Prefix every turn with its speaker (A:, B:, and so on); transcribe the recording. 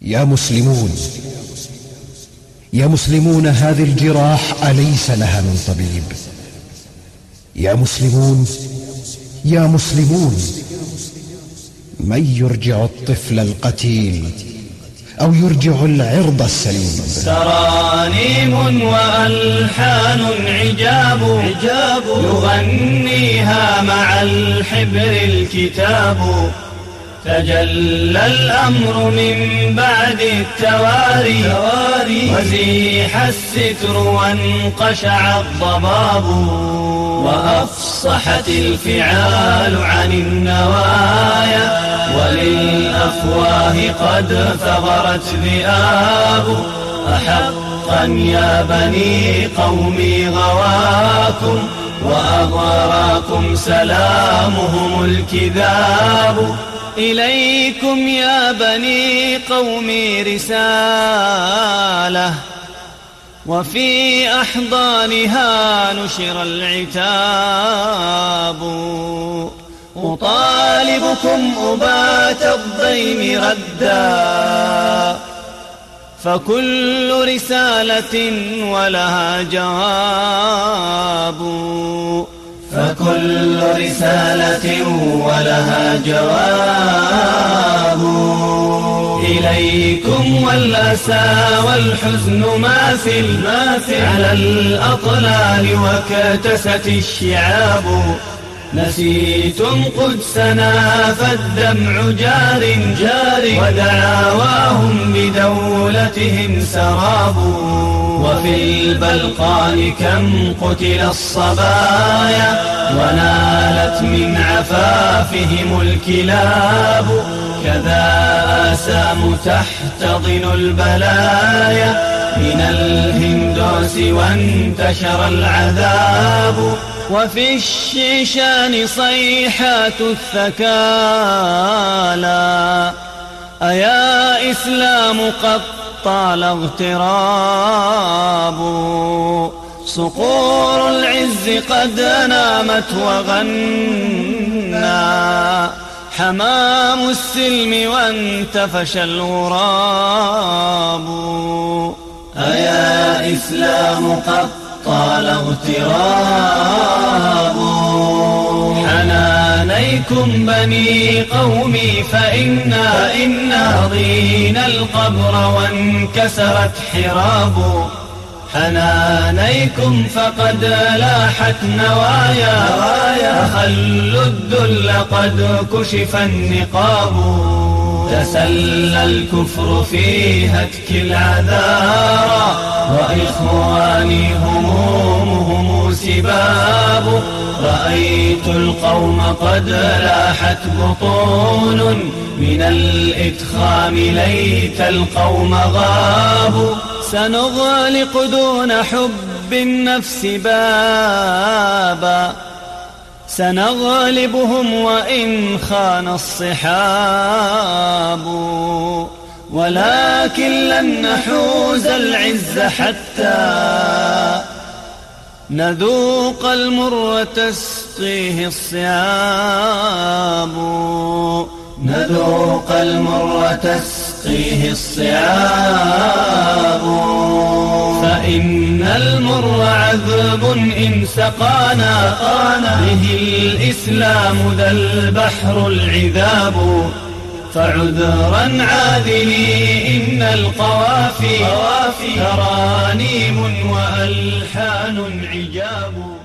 A: يا مسلمون، يا مسلمون، هذه الجراح أليس لها من طبيب؟ يا مسلمون، يا مسلمون، من يرجع الطفل القتيل أو يرجع العرض السليم؟
B: ترانيم وألحان عجاب يغنيها مع الحبر الكتاب. تجلى الأمر من بعد التواري وزيح الستر وانقشع الضباب. وأفصحت الفعال عن النوايا وللأفواه قد ثغرت ذئاب. أحقا يا بني قومي غواكم وأغراكم سلامهم الكذاب. إليكم يا بني قومي رسالة وفي أحضانها نشر العتاب. أطالبكم أبات الضيم ردا فكل رسالة ولها جواب. فكل رسالة ولها جواب. إليكم والأسى والحزن ماثل على الأطلال وكتست الشعاب. نسيتم قدسنا فالدمع جار ودعاواهم بدولتهم سراب. وفي البلقان كم قتل الصبايا ونالت من عفافهم الكلاب. كذا آسام تحتضن البلايا من الهندوس وانتشر العذاب. وفي الشيشان صيحات الثكالى أيا إسلام قد طال اغتراب. صقور العز قد نامت وغنى حمام السلم وانتفش الغراب. أيا إسلام قد طال اغتراب. حنانيكم بني قومي فإنا ضينا القبر وانكسرت حراب. حنانيكم فقد لاحت نوايا فخلوا الذل قد كشف النقاب. تسلى الكفر في هتك العذارى وإخواني همومهم سباب. رأيت القوم قد لاحت بطون من الإدخام ليت القوم غابوا. سنغلق دون حب النفس بابا سنغلبهم وإن خان الصحاب. ولكن لن نحوز العز حتى نذوق المر تسقيه الصعاب. نذوق المر تسقيه الصعاب. فإن المر عذب إن سقانا به الإسلام ذا البحر العذاب. فعذرا عاذلي إن القوافي ترانيم وألحان عجاب.